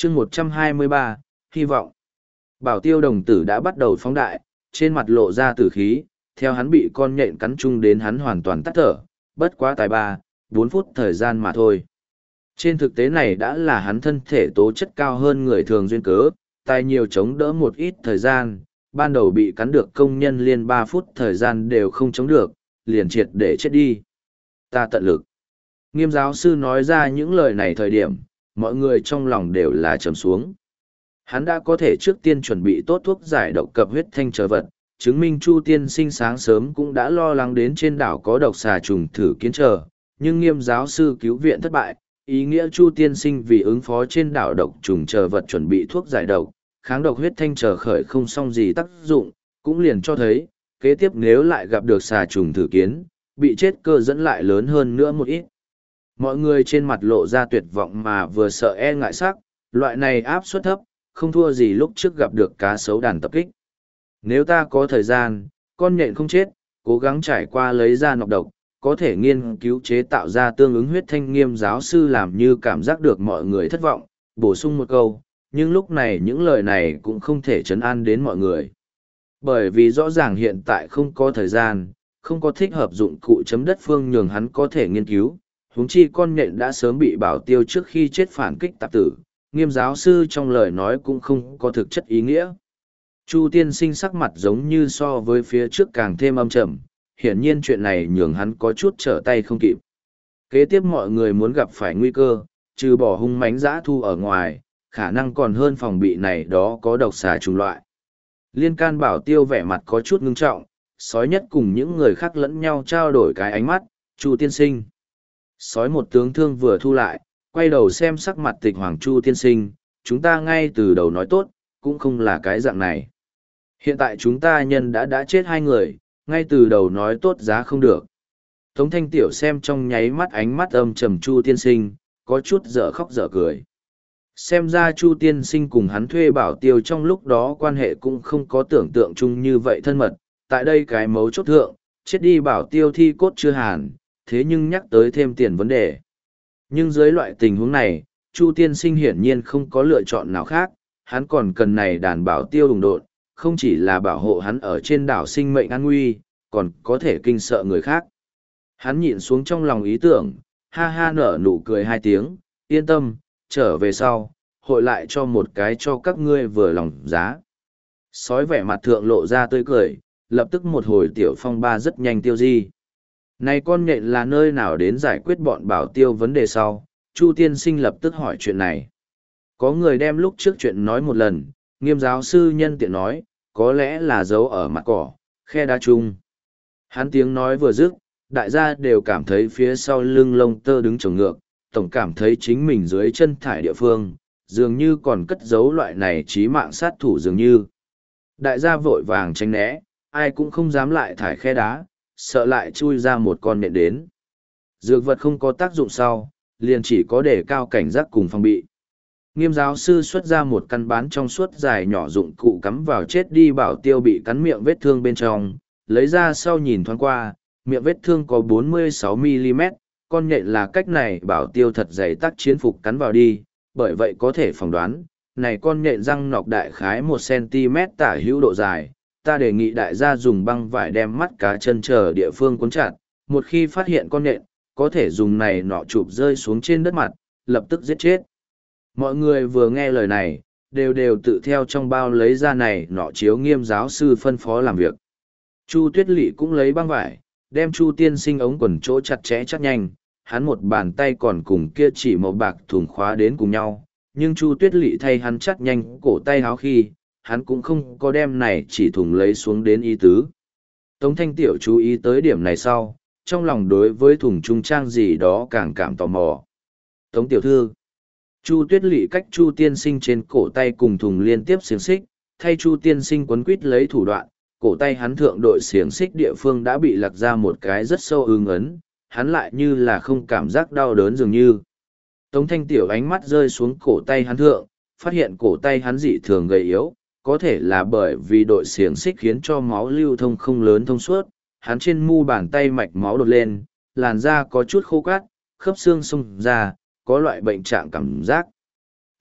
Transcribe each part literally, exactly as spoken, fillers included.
chương một trăm hai mươi ba, hy vọng. Bảo tiêu đồng tử đã bắt đầu phóng đại, trên mặt lộ ra tử khí, theo hắn bị con nhện cắn chung đến hắn hoàn toàn tắt thở, bất quá tài ba, bốn phút thời gian mà thôi. Trên thực tế này đã là hắn thân thể tố chất cao hơn người thường duyên cớ, tài nhiều chống đỡ một ít thời gian, ban đầu bị cắn được công nhân liên ba phút thời gian đều không chống được, liền triệt để chết đi. Ta tận lực. Nghiêm giáo sư nói ra những lời này thời điểm, mọi người trong lòng đều là trầm xuống. Hắn đã có thể trước tiên chuẩn bị tốt thuốc giải độc cập huyết thanh trở vật, chứng minh Chu tiên sinh sáng sớm cũng đã lo lắng đến trên đảo có độc xà trùng thử kiến trở, nhưng nghiêm giáo sư cứu viện thất bại, ý nghĩa Chu tiên sinh vì ứng phó trên đảo độc trùng chờ vật chuẩn bị thuốc giải độc, kháng độc huyết thanh trở khởi không xong gì tác dụng, cũng liền cho thấy, kế tiếp nếu lại gặp được xà trùng thử kiến, bị chết cơ dẫn lại lớn hơn nữa một ít. Mọi người trên mặt lộ ra tuyệt vọng mà vừa sợ e ngại sắc, loại này áp suất thấp, không thua gì lúc trước gặp được cá sấu đàn tập kích. Nếu ta có thời gian, con nhện không chết, cố gắng trải qua lấy ra nọc độc, có thể nghiên cứu chế tạo ra tương ứng huyết thanh. Nghiêm giáo sư làm như cảm giác được mọi người thất vọng, bổ sung một câu, nhưng lúc này những lời này cũng không thể trấn an đến mọi người. Bởi vì rõ ràng hiện tại không có thời gian, không có thích hợp dụng cụ chấm đất phương nhường hắn có thể nghiên cứu, huống chi con nhện đã sớm bị bảo tiêu trước khi chết phản kích tạp tử, nghiêm giáo sư trong lời nói cũng không có thực chất ý nghĩa. Chu tiên sinh sắc mặt giống như so với phía trước càng thêm âm trầm, hiển nhiên chuyện này nhường hắn có chút trở tay không kịp. Kế tiếp mọi người muốn gặp phải nguy cơ, trừ bỏ hung mãnh dã thu ở ngoài, khả năng còn hơn phòng bị này đó có độc xà trùng loại. Liên can bảo tiêu vẻ mặt có chút ngưng trọng, sói nhất cùng những người khác lẫn nhau trao đổi cái ánh mắt, Chu tiên sinh. Sói một tướng thương vừa thu lại, quay đầu xem sắc mặt tịch hoàng Chu tiên sinh, chúng ta ngay từ đầu nói tốt, cũng không là cái dạng này. Hiện tại chúng ta nhân đã đã chết hai người, ngay từ đầu nói tốt giá không được. Tống thanh tiểu xem trong nháy mắt ánh mắt âm trầm Chu tiên sinh, có chút dở khóc dở cười. Xem ra Chu tiên sinh cùng hắn thuê bảo tiêu trong lúc đó quan hệ cũng không có tưởng tượng chung như vậy thân mật. Tại đây cái mấu chốt thượng, chết đi bảo tiêu thi cốt chưa hàn, thế nhưng nhắc tới thêm tiền vấn đề. Nhưng dưới loại tình huống này, Chu tiên sinh hiển nhiên không có lựa chọn nào khác, hắn còn cần này đàn bảo tiêu đồng đội, không chỉ là bảo hộ hắn ở trên đảo sinh mệnh an nguy, còn có thể kinh sợ người khác. Hắn nhịn xuống trong lòng ý tưởng, ha ha nở nụ cười hai tiếng, yên tâm, trở về sau, hội lại cho một cái cho các ngươi vừa lòng giá. Sói vẻ mặt thượng lộ ra tươi cười, lập tức một hồi tiểu phong ba rất nhanh tiêu di. Này con nhện là nơi nào đến giải quyết bọn bảo tiêu vấn đề sau, Chu tiên sinh lập tức hỏi chuyện này. Có người đem lúc trước chuyện nói một lần, nghiêm giáo sư nhân tiện nói, có lẽ là giấu ở mặt cỏ, khe đá chung. Hắn tiếng nói vừa dứt, đại gia đều cảm thấy phía sau lưng lông tơ đứng trồng ngược, tổng cảm thấy chính mình dưới chân thải địa phương, dường như còn cất giấu loại này chí mạng sát thủ dường như. Đại gia vội vàng tránh né, ai cũng không dám lại thải khe đá, sợ lại chui ra một con nện đến. Dược vật không có tác dụng sau, liền chỉ có để cao cảnh giác cùng phòng bị. Nghiêm giáo sư xuất ra một căn bán trong suốt dài nhỏ dụng cụ cắm vào chết đi bảo tiêu bị cắn miệng vết thương bên trong, lấy ra sau nhìn thoáng qua, miệng vết thương có bốn mươi sáu mi li mét, con nhện là cách này bảo tiêu thật dày tác chiến phục cắn vào đi, bởi vậy có thể phỏng đoán, này con nhện răng nọc đại khái một xăng-ti-mét tả hữu độ dài, ta đề nghị đại gia dùng băng vải đem mắt cá chân chờ địa phương cuốn chặt, một khi phát hiện con nhện, có thể dùng này nọ chụp rơi xuống trên đất mặt, lập tức giết chết. Mọi người vừa nghe lời này, đều đều tự theo trong bao lấy ra này nọ chiếu nghiêm giáo sư phân phó làm việc. Chu Tuyết Lệ cũng lấy băng vải, đem Chu tiên sinh ống quần chỗ chặt chẽ chắc nhanh, hắn một bàn tay còn cùng kia chỉ màu bạc thùng khóa đến cùng nhau, nhưng Chu Tuyết Lệ thay hắn chắc nhanh cổ tay áo khi, hắn cũng không có đem này chỉ thùng lấy xuống đến ý tứ. Tống Thanh Tiểu chú ý tới điểm này sau, trong lòng đối với thùng trung trang gì đó càng cảm tò mò. Tống Tiểu Thư, Chu Tuyết Lệ cách Chu tiên sinh trên cổ tay cùng thùng liên tiếp xiềng xích, thay Chu tiên sinh quấn quít lấy thủ đoạn, cổ tay hắn thượng đội xiềng xích địa phương đã bị lặc ra một cái rất sâu ưng ấn, hắn lại như là không cảm giác đau đớn dường như. Tống Thanh Tiểu ánh mắt rơi xuống cổ tay hắn thượng, phát hiện cổ tay hắn dị thường gầy yếu, có thể là bởi vì đội xiềng xích khiến cho máu lưu thông không lớn thông suốt, hắn trên mu bàn tay mạch máu đột lên, làn da có chút khô cát, khớp xương xông ra, có loại bệnh trạng cảm giác.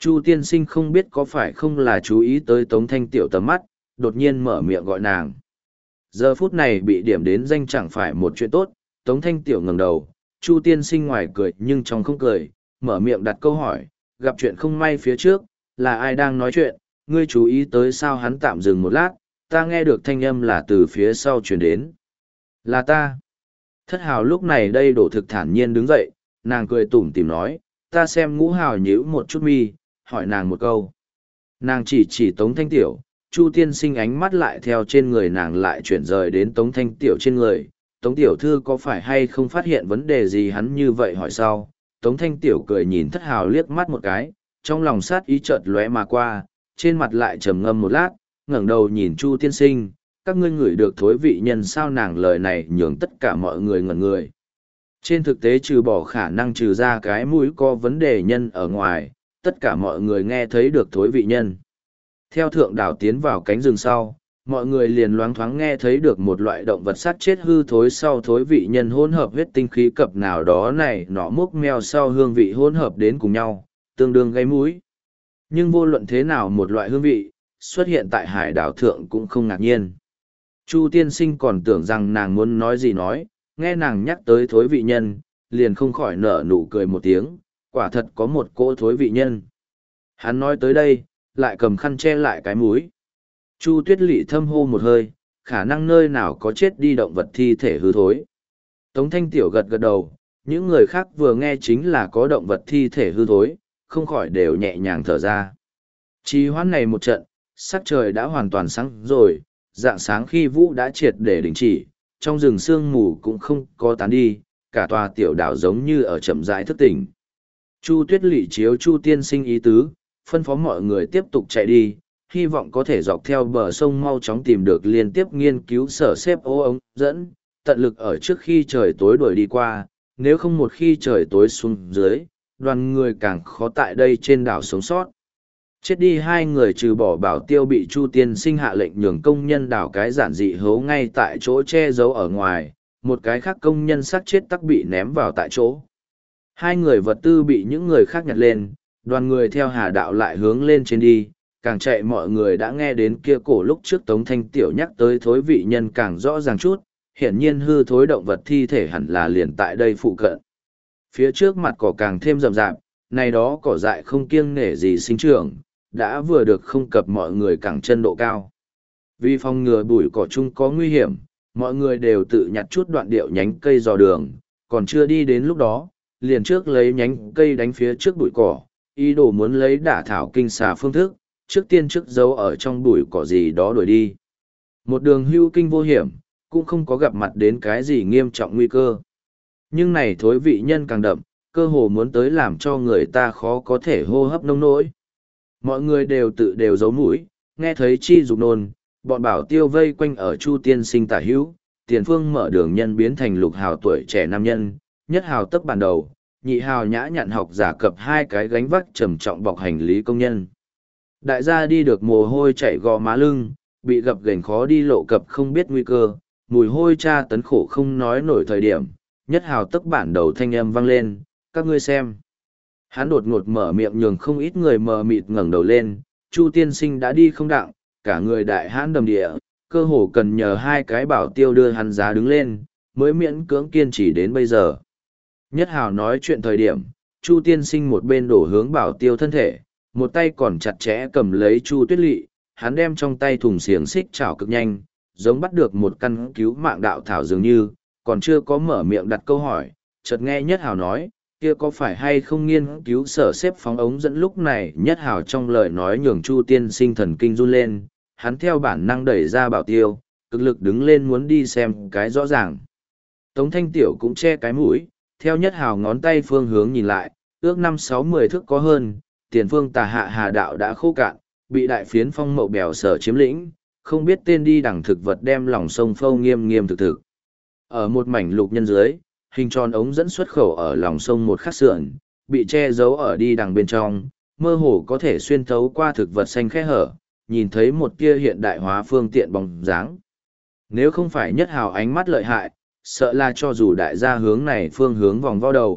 Chu tiên sinh không biết có phải không là chú ý tới Tống Thanh Tiểu tầm mắt, đột nhiên mở miệng gọi nàng. Giờ phút này bị điểm đến danh chẳng phải một chuyện tốt, Tống Thanh Tiểu ngẩng đầu, Chu tiên sinh ngoài cười nhưng trong không cười, mở miệng đặt câu hỏi, gặp chuyện không may phía trước, là ai đang nói chuyện, ngươi chú ý tới sao? Hắn tạm dừng một lát, ta nghe được thanh âm là từ phía sau truyền đến. Là ta. Thất hào lúc này đây đổ thực thản nhiên đứng dậy, nàng cười tủm tỉm nói, ta xem ngũ hào nhíu một chút mi, hỏi nàng một câu. Nàng chỉ chỉ Tống Thanh Tiểu, Chu tiên sinh ánh mắt lại theo trên người nàng lại chuyển rời đến Tống Thanh Tiểu trên người. Tống Tiểu Thư có phải hay không phát hiện vấn đề gì? Hắn như vậy hỏi sau. Tống Thanh Tiểu cười nhìn thất hào liếc mắt một cái, trong lòng sát ý chợt lóe mà qua, trên mặt lại trầm ngâm một lát, ngẩng đầu nhìn Chu tiên sinh, các ngươi ngửi được thối vị nhân sao? Nàng lời này nhường tất cả mọi người ngẩn người. Trên thực tế trừ bỏ khả năng trừ ra cái mũi có vấn đề nhân ở ngoài, tất cả mọi người nghe thấy được thối vị nhân. Theo thượng đảo tiến vào cánh rừng sau, mọi người liền loáng thoáng nghe thấy được một loại động vật sát chết hư thối sau thối vị nhân hỗn hợp huyết tinh khí cập nào đó này nọ múc meo sau hương vị hỗn hợp đến cùng nhau, tương đương gây mũi. Nhưng vô luận thế nào một loại hương vị, xuất hiện tại hải đảo thượng cũng không ngạc nhiên. Chu tiên sinh còn tưởng rằng nàng muốn nói gì nói, nghe nàng nhắc tới thối vị nhân, liền không khỏi nở nụ cười một tiếng, quả thật có một cỗ thối vị nhân. Hắn nói tới đây, lại cầm khăn che lại cái mũi. Chu tuyết lỵ thâm hô một hơi, khả năng nơi nào có chết đi động vật thi thể hư thối. Tống Thanh Tiểu gật gật đầu, những người khác vừa nghe chính là có động vật thi thể hư thối, không khỏi đều nhẹ nhàng thở ra. Trì hoãn này một trận, sắc trời đã hoàn toàn sáng rồi, dạng sáng khi vũ đã triệt để đình chỉ, trong rừng sương mù cũng không có tán đi, cả tòa tiểu đảo giống như ở chậm rãi thức tỉnh. Chu tuyết lỵ chiếu Chu tiên sinh ý tứ, phân phó mọi người tiếp tục chạy đi, hy vọng có thể dọc theo bờ sông mau chóng tìm được liên tiếp nghiên cứu sở xếp ô ống dẫn, tận lực ở trước khi trời tối đuổi đi qua, nếu không một khi trời tối xuống dưới, đoàn người càng khó tại đây trên đảo sống sót. Chết đi hai người trừ bỏ Bảo Tiêu bị Chu tiên sinh hạ lệnh nhường công nhân đảo cái giản dị hấu ngay tại chỗ che giấu ở ngoài, một cái khác công nhân xác chết tắc bị ném vào tại chỗ. Hai người vật tư bị những người khác nhặt lên, đoàn người theo hà đạo lại hướng lên trên đi, càng chạy mọi người đã nghe đến kia cổ lúc trước Tống Thanh Tiểu nhắc tới thối vị nhân càng rõ ràng chút, hiển nhiên hư thối động vật thi thể hẳn là liền tại đây phụ cận. Phía trước mặt cỏ càng thêm rậm rạp, này đó cỏ dại không kiêng nể gì sinh trưởng, đã vừa được không cập mọi người cẳng chân độ cao. Vì phòng ngừa bụi cỏ chung có nguy hiểm, mọi người đều tự nhặt chút đoạn điệu nhánh cây dò đường, còn chưa đi đến lúc đó, liền trước lấy nhánh cây đánh phía trước bụi cỏ, ý đồ muốn lấy đả thảo kinh xà phương thức, trước tiên trước giấu ở trong bụi cỏ gì đó đuổi đi. Một đường hưu kinh vô hiểm, cũng không có gặp mặt đến cái gì nghiêm trọng nguy cơ. Nhưng này thối vị nhân càng đậm, cơ hồ muốn tới làm cho người ta khó có thể hô hấp nông nỗi. Mọi người đều tự đều giấu mũi, nghe thấy chi dục nôn, bọn Bảo Tiêu vây quanh ở Chu tiên sinh tả hữu, tiền phương mở đường nhân biến thành lục hào tuổi trẻ nam nhân, nhất hào tấp bàn đầu, nhị hào nhã nhặn học giả cập hai cái gánh vác trầm trọng bọc hành lý công nhân. Đại gia đi được mồ hôi chảy gò má lưng, bị gập ghềnh khó đi lộ cập không biết nguy cơ, mùi hôi tra tấn khổ không nói nổi thời điểm, nhất hào tấp bản đầu thanh âm vang lên, các ngươi xem. Hắn đột ngột mở miệng nhường không ít người mờ mịt ngẩng đầu lên, Chu tiên sinh đã đi không đặng, cả người đại hãn đầm địa, cơ hồ cần nhờ hai cái Bảo Tiêu đưa hắn giá đứng lên, mới miễn cưỡng kiên trì đến bây giờ. Nhất hào nói chuyện thời điểm, Chu tiên sinh một bên đổ hướng Bảo Tiêu thân thể, một tay còn chặt chẽ cầm lấy Chu tuyết lỵ, hắn đem trong tay thùng xiềng xích chảo cực nhanh, giống bắt được một căn cứu mạng đạo thảo dường như, còn chưa có mở miệng đặt câu hỏi, chợt nghe Nhất hào nói, kia có phải hay không nghiên cứu sở xếp phóng ống dẫn. Lúc này Nhất hào trong lời nói nhường Chu tiên sinh thần kinh run lên, hắn theo bản năng đẩy ra Bảo Tiêu, cực lực đứng lên muốn đi xem cái rõ ràng. Tống Thanh Tiểu cũng che cái mũi, theo Nhất hào ngón tay phương hướng nhìn lại, ước năm sáu mười thước có hơn, tiền phương tà hạ hà đạo đã khô cạn, bị đại phiến phong mậu bèo sở chiếm lĩnh, không biết tên đi đằng thực vật đem lòng sông phâu nghiêm nghiêm thực thực. Ở một mảnh lục nhân dưới, hình tròn ống dẫn xuất khẩu ở lòng sông một khắc sườn, bị che giấu ở đi đằng bên trong, mơ hồ có thể xuyên thấu qua thực vật xanh khe hở, nhìn thấy một tia hiện đại hóa phương tiện bóng dáng. Nếu không phải Nhất hào ánh mắt lợi hại, sợ là cho dù đại gia hướng này phương hướng vòng vo đầu,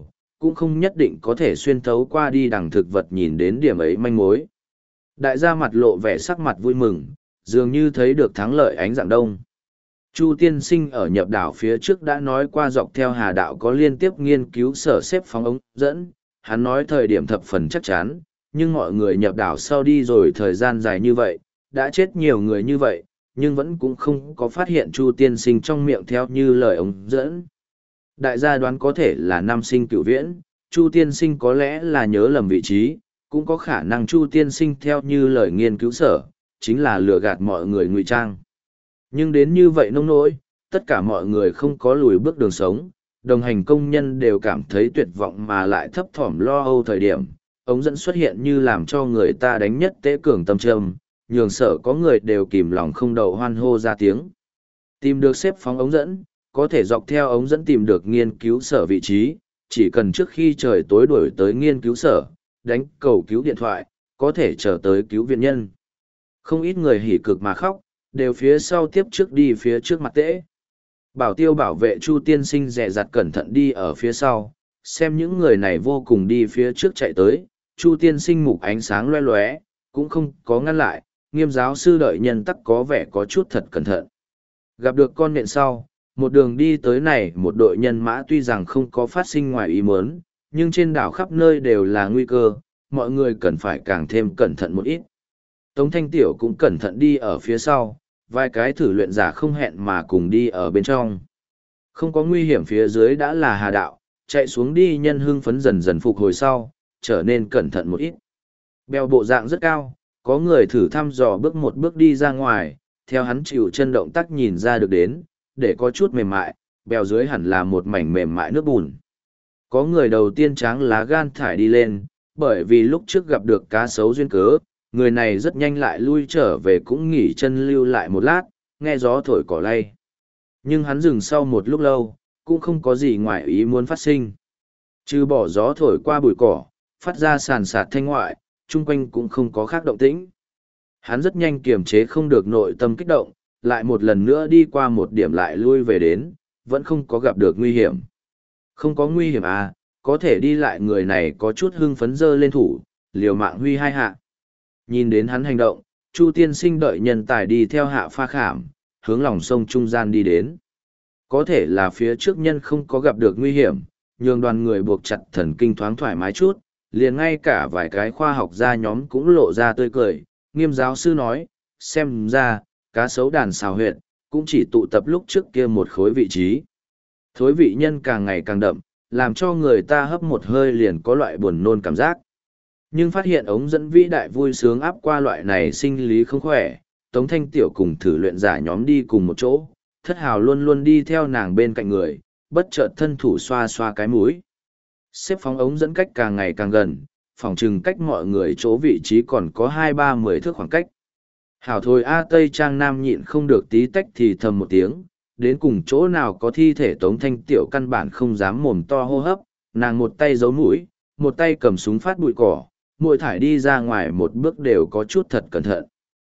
cũng không nhất định có thể xuyên thấu qua đi đằng thực vật nhìn đến điểm ấy manh mối. Đại gia mặt lộ vẻ sắc mặt vui mừng, dường như thấy được thắng lợi ánh dạng đông. Chu tiên sinh ở nhập đảo phía trước đã nói qua dọc theo hà đạo có liên tiếp nghiên cứu sở xếp phóng ống dẫn, hắn nói thời điểm thập phần chắc chắn, nhưng mọi người nhập đảo sau đi rồi thời gian dài như vậy, đã chết nhiều người như vậy, nhưng vẫn cũng không có phát hiện Chu tiên sinh trong miệng theo như lời ống dẫn. Đại gia đoán có thể là năm sinh cửu viễn, Chu tiên sinh có lẽ là nhớ lầm vị trí, cũng có khả năng Chu tiên sinh theo như lời nghiên cứu sở, chính là lừa gạt mọi người ngụy trang. Nhưng đến như vậy nông nỗi, tất cả mọi người không có lùi bước đường sống, đồng hành công nhân đều cảm thấy tuyệt vọng mà lại thấp thỏm lo âu thời điểm. Ống dẫn xuất hiện như làm cho người ta đánh nhất tế cường tâm trầm, nhường sở có người đều kìm lòng không đậu hoan hô ra tiếng. Tìm được xếp phóng ống dẫn, có thể dọc theo ống dẫn tìm được nghiên cứu sở vị trí, chỉ cần trước khi trời tối đuổi tới nghiên cứu sở, đánh cầu cứu điện thoại, có thể chờ tới cứu viện nhân. Không ít người hỉ cực mà khóc, đều phía sau tiếp trước đi phía trước mặt tễ. Bảo tiêu bảo vệ Chu tiên sinh dè dặt cẩn thận đi ở phía sau, xem những người này vô cùng đi phía trước chạy tới, Chu tiên sinh mục ánh sáng loe loé, cũng không có ngăn lại, Nghiêm giáo sư đợi nhân tắc có vẻ có chút thật cẩn thận. Gặp được con nện sau, một đường đi tới này một đội nhân mã tuy rằng không có phát sinh ngoài ý muốn, nhưng trên đảo khắp nơi đều là nguy cơ, mọi người cần phải càng thêm cẩn thận một ít. Tống Thanh Tiểu cũng cẩn thận đi ở phía sau, vài cái thử luyện giả không hẹn mà cùng đi ở bên trong. Không có nguy hiểm phía dưới đã là hà đạo, chạy xuống đi nhân hưng phấn dần dần phục hồi sau, trở nên cẩn thận một ít. Bèo bộ dạng rất cao, có người thử thăm dò bước một bước đi ra ngoài, theo hắn chịu chân động tác nhìn ra được đến, để có chút mềm mại, bèo dưới hẳn là một mảnh mềm mại nước bùn. Có người đầu tiên tráng lá gan thải đi lên, bởi vì lúc trước gặp được cá sấu duyên cớ, người này rất nhanh lại lui trở về cũng nghỉ chân lưu lại một lát, nghe gió thổi cỏ lay. Nhưng hắn dừng sau một lúc lâu, cũng không có gì ngoài ý muốn phát sinh. Trừ bỏ gió thổi qua bụi cỏ, phát ra sàn sạt thanh ngoại, chung quanh cũng không có khác động tĩnh. Hắn rất nhanh kiềm chế không được nội tâm kích động, lại một lần nữa đi qua một điểm lại lui về đến, vẫn không có gặp được nguy hiểm. Không có nguy hiểm à, có thể đi lại người này có chút hưng phấn dơ lên thủ, liều mạng huy hai hạ. Nhìn đến hắn hành động, Chu tiên sinh đợi nhân tài đi theo hạ pha khảm, hướng lòng sông trung gian đi đến. Có thể là phía trước nhân không có gặp được nguy hiểm, nhường đoàn người buộc chặt thần kinh thoáng thoải mái chút, liền ngay cả vài cái khoa học gia nhóm cũng lộ ra tươi cười. Nghiêm giáo sư nói, xem ra, cá sấu đàn xào huyệt, cũng chỉ tụ tập lúc trước kia một khối vị trí. Thối vị nhân càng ngày càng đậm, làm cho người ta hấp một hơi liền có loại buồn nôn cảm giác. Nhưng phát hiện ống dẫn vĩ đại vui sướng áp qua loại này sinh lý không khỏe, Tống Thanh Tiểu cùng thử luyện giả nhóm đi cùng một chỗ, Thất Hào luôn luôn đi theo nàng bên cạnh người, bất chợt thân thủ xoa xoa cái mũi. Xếp phóng ống dẫn cách càng ngày càng gần, phòng chừng cách mọi người chỗ vị trí còn có hai ba mười thước khoảng cách. Hảo thôi A Tây Trang Nam nhịn không được tí tách thì thầm một tiếng, đến cùng chỗ nào có thi thể Tống Thanh Tiểu căn bản không dám mồm to hô hấp, nàng một tay giấu mũi, một tay cầm súng phát bụi cỏ, mỗi thải đi ra ngoài một bước đều có chút thật cẩn thận.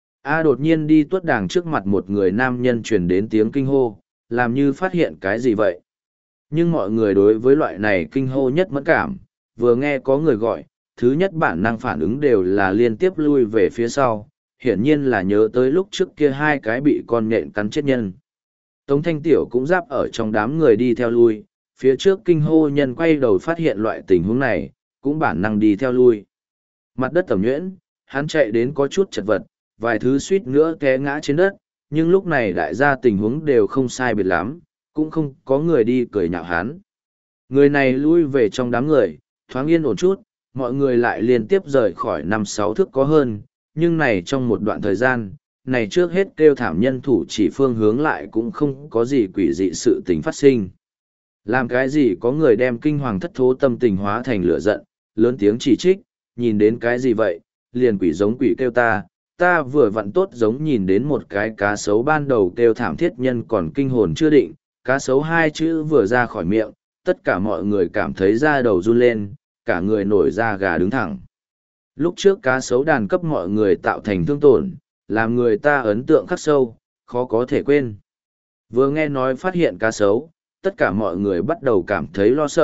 A đột nhiên đi tuốt đàng trước mặt một người nam nhân truyền đến tiếng kinh hô, làm như phát hiện cái gì vậy. Nhưng mọi người đối với loại này kinh hô nhất mẫn cảm, vừa nghe có người gọi, thứ nhất bản năng phản ứng đều là liên tiếp lui về phía sau, hiển nhiên là nhớ tới lúc trước kia hai cái bị con nhện cắn chết nhân. Tống Thanh Tiểu cũng giáp ở trong đám người đi theo lui, phía trước kinh hô nhân quay đầu phát hiện loại tình huống này, cũng bản năng đi theo lui. Mặt đất tầm nhuyễn, hắn chạy đến có chút chật vật, vài thứ suýt nữa té ngã trên đất, nhưng lúc này đại gia tình huống đều không sai biệt lắm, cũng không có người đi cười nhạo hắn. Người này lui về trong đám người, thoáng yên ổn chút, mọi người lại liên tiếp rời khỏi năm sáu thước có hơn, nhưng này trong một đoạn thời gian, này trước hết kêu thảm nhân thủ chỉ phương hướng lại cũng không có gì quỷ dị sự tình phát sinh. Làm cái gì có người đem kinh hoàng thất thố tâm tình hóa thành lửa giận, lớn tiếng chỉ trích, nhìn đến cái gì vậy, liền quỷ giống quỷ kêu ta, ta vừa vặn tốt giống nhìn đến một cái cá sấu ban đầu kêu thảm thiết nhân còn kinh hồn chưa định, cá sấu hai chữ vừa ra khỏi miệng, tất cả mọi người cảm thấy da đầu run lên, cả người nổi da gà đứng thẳng. Lúc trước cá sấu đàn cấp mọi người tạo thành thương tổn, làm người ta ấn tượng khắc sâu, khó có thể quên. Vừa nghe nói phát hiện cá sấu, tất cả mọi người bắt đầu cảm thấy lo sợ,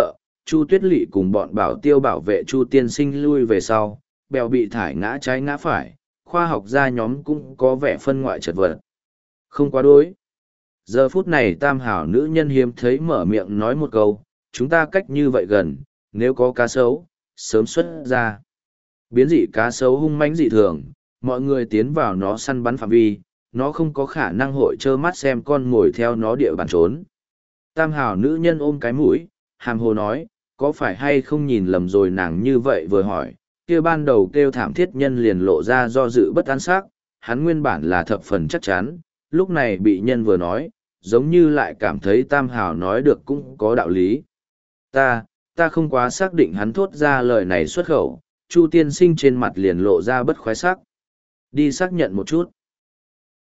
Chu Tuyết Lệ cùng bọn bảo tiêu bảo vệ Chu tiên sinh lui về sau, bèo bị thải ngã trái ngã phải, khoa học gia nhóm cũng có vẻ phân ngoại chật vật. Không quá đối. Giờ phút này tam hảo nữ nhân hiếm thấy mở miệng nói một câu, chúng ta cách như vậy gần, nếu có cá sấu, sớm xuất ra. Biến dị cá sấu hung mãnh dị thường, mọi người tiến vào nó săn bắn phạm vi, nó không có khả năng hội trơ mắt xem con ngồi theo nó địa bàn trốn. Tam hảo nữ nhân ôm cái mũi, hàm hồ nói, có phải hay không nhìn lầm rồi nàng như vậy vừa hỏi, kia ban đầu kêu thảm thiết nhân liền lộ ra do dự bất an sắc, hắn nguyên bản là thập phần chắc chắn, lúc này bị nhân vừa nói, giống như lại cảm thấy tam hảo nói được cũng có đạo lý. Ta, ta không quá xác định hắn thốt ra lời này xuất khẩu, Chu tiên sinh trên mặt liền lộ ra bất khoái sắc. Đi xác nhận một chút.